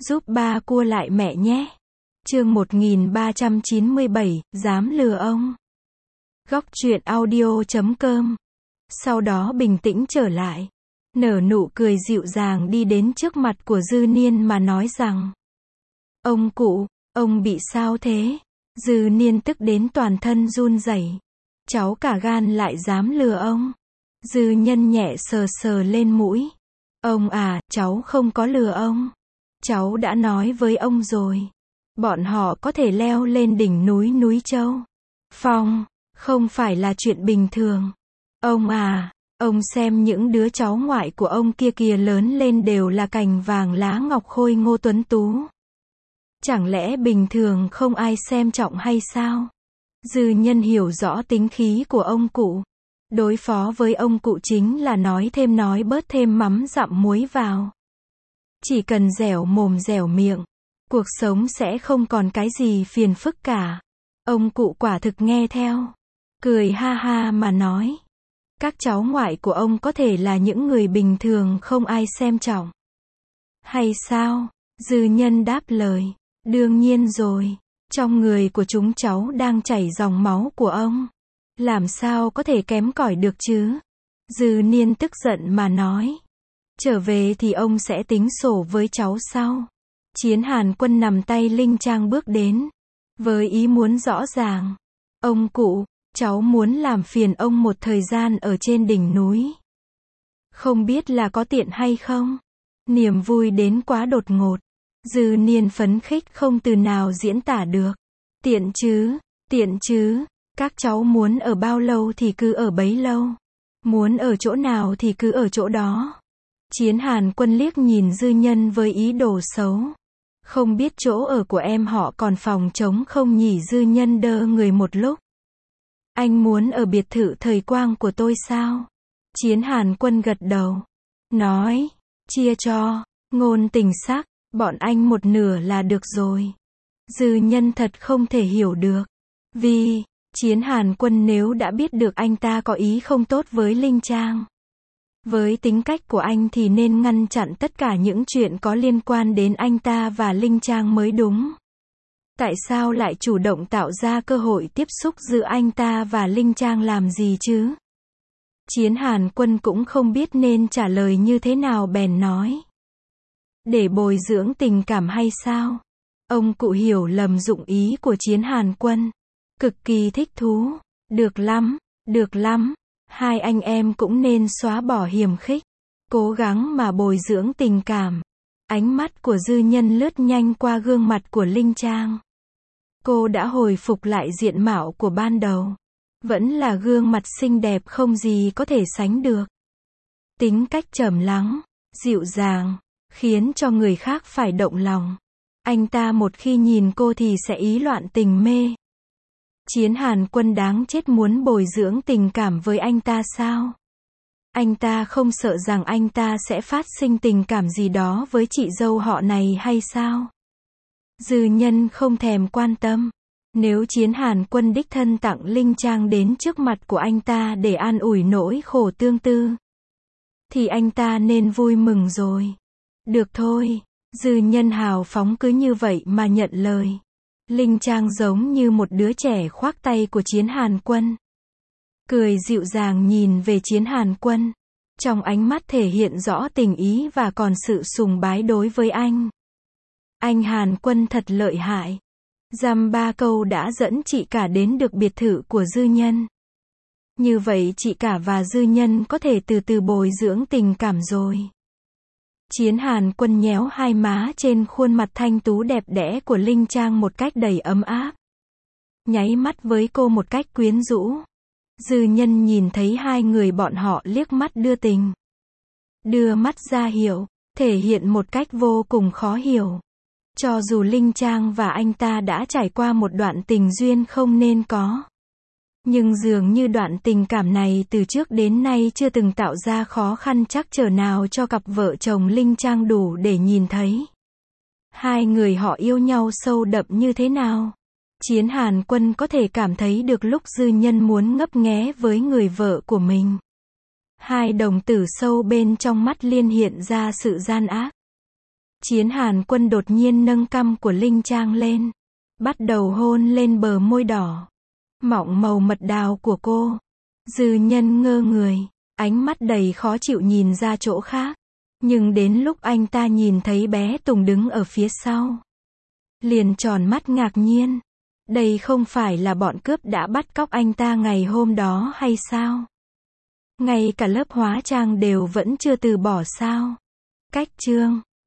giúp ba cua lại mẹ nhé. Chương 1397, dám lừa ông. Góc truyện audio.com. Sau đó bình tĩnh trở lại, nở nụ cười dịu dàng đi đến trước mặt của Dư Niên mà nói rằng: Ông cụ, ông bị sao thế? Dư Niên tức đến toàn thân run rẩy. Cháu cả gan lại dám lừa ông. Dư Nhân nhẹ sờ sờ lên mũi. Ông à, cháu không có lừa ông. Cháu đã nói với ông rồi. Bọn họ có thể leo lên đỉnh núi Châu Phong, không phải là chuyện bình thường. Ông à, ông xem những đứa cháu ngoại của ông kia kìa, lớn lên đều là cành vàng lá ngọc, khôi ngô tuấn tú. Chẳng lẽ bình thường không ai xem trọng hay sao? Dư Nhân hiểu rõ tính khí của ông cụ. Đối phó với ông cụ chính là nói thêm nói bớt, thêm mắm dặm muối vào. Chỉ cần dẻo mồm dẻo miệng, cuộc sống sẽ không còn cái gì phiền phức cả. Ông cụ quả thực nghe theo, cười ha ha mà nói: Các cháu ngoại của ông có thể là những người bình thường không ai xem trọng hay sao? Dư Nhân đáp lời: Đương nhiên rồi, trong người của chúng cháu đang chảy dòng máu của ông, làm sao có thể kém cỏi được chứ? Dư Niên tức giận mà nói: Trở về thì ông sẽ tính sổ với cháu sau. Chiến Hàn Quân nằm tay Linh Trang bước đến, với ý muốn rõ ràng: Ông cụ, cháu muốn làm phiền ông một thời gian ở trên đỉnh núi. Không biết là có tiện hay không? Niềm vui đến quá đột ngột. Dư Niên phấn khích không từ nào diễn tả được. Tiện chứ, các cháu muốn ở bao lâu thì cứ ở bấy lâu. Muốn ở chỗ nào thì cứ ở chỗ đó. Chiến Hàn Quân liếc nhìn Dư Nhân với ý đồ xấu. Không biết chỗ ở của em họ còn phòng trống không nhỉ? Dư Nhân đơ người một lúc. Anh muốn ở biệt thự thời quang của tôi sao? Chiến Hàn Quân gật đầu, nói: Chia cho, ngôn tình sắc, bọn anh một nửa là được rồi. Dư Nhân thật không thể hiểu được. Vì, Chiến Hàn Quân nếu đã biết được anh ta có ý không tốt với Linh Trang, với tính cách của anh thì nên ngăn chặn tất cả những chuyện có liên quan đến anh ta và Linh Trang mới đúng. Tại sao lại chủ động tạo ra cơ hội tiếp xúc giữa anh ta và Linh Trang làm gì chứ? Chiến Hàn Quân cũng không biết nên trả lời như thế nào bèn nói: Để bồi dưỡng tình cảm hay sao? Ông cụ hiểu lầm dụng ý của Chiến Hàn Quân, cực kỳ thích thú. Được lắm, hai anh em cũng nên xóa bỏ hiềm khích, cố gắng mà bồi dưỡng tình cảm. Ánh mắt của Dư Nhân lướt nhanh qua gương mặt của Linh Trang. Cô đã hồi phục lại diện mạo của ban đầu. Vẫn là gương mặt xinh đẹp không gì có thể sánh được. Tính cách trầm lắng, dịu dàng, khiến cho người khác phải động lòng. Anh ta một khi nhìn cô thì sẽ ý loạn tình mê. Chiến Hàn Quân đáng chết muốn bồi dưỡng tình cảm với anh ta sao? Anh ta không sợ rằng anh ta sẽ phát sinh tình cảm gì đó với chị dâu họ này hay sao? Dư Nhân không thèm quan tâm. Nếu Chiến Hàn Quân đích thân tặng Linh Trang đến trước mặt của anh ta để an ủi nỗi khổ tương tư, thì anh ta nên vui mừng rồi. Được thôi, Dư Nhân hào phóng cứ như vậy mà nhận lời. Linh Trang giống như một đứa trẻ khoác tay của Chiến Hàn Quân, cười dịu dàng nhìn về Chiến Hàn Quân. Trong ánh mắt thể hiện rõ tình ý và còn sự sùng bái đối với anh. Anh Hàn Quân thật lợi hại. Dăm ba câu đã dẫn chị cả đến được biệt thự của Dư Nhân. Như vậy chị cả và Dư Nhân có thể từ từ bồi dưỡng tình cảm rồi. Chiến Hàn Quân nhéo hai má trên khuôn mặt thanh tú đẹp đẽ của Linh Trang một cách đầy ấm áp. Nháy mắt với cô một cách quyến rũ. Dư Nhân nhìn thấy hai người bọn họ liếc mắt đưa tình. Đưa mắt ra hiệu, thể hiện một cách vô cùng khó hiểu. Cho dù Linh Trang và anh ta đã trải qua một đoạn tình duyên không nên có, nhưng dường như đoạn tình cảm này từ trước đến nay chưa từng tạo ra khó khăn trắc trở nào cho cặp vợ chồng Linh Trang đủ để nhìn thấy hai người họ yêu nhau sâu đậm như thế nào. Chiến Hàn Quân có thể cảm thấy được lúc Dư Nhân muốn ngấp nghé với người vợ của mình. Hai đồng tử sâu bên trong mắt liên hiện ra sự gian ác. Chiến Hàn Quân đột nhiên nâng cằm của Linh Trang lên, bắt đầu hôn lên bờ môi đỏ, mọng màu mật đào của cô. Dư Nhân ngơ người, ánh mắt đầy khó chịu nhìn ra chỗ khác. Nhưng đến lúc anh ta nhìn thấy bé Tùng đứng ở phía sau, liền tròn mắt ngạc nhiên. Đây không phải là bọn cướp đã bắt cóc anh ta ngày hôm đó hay sao? Ngay cả lớp hóa trang đều vẫn chưa từ bỏ sao? Cách chương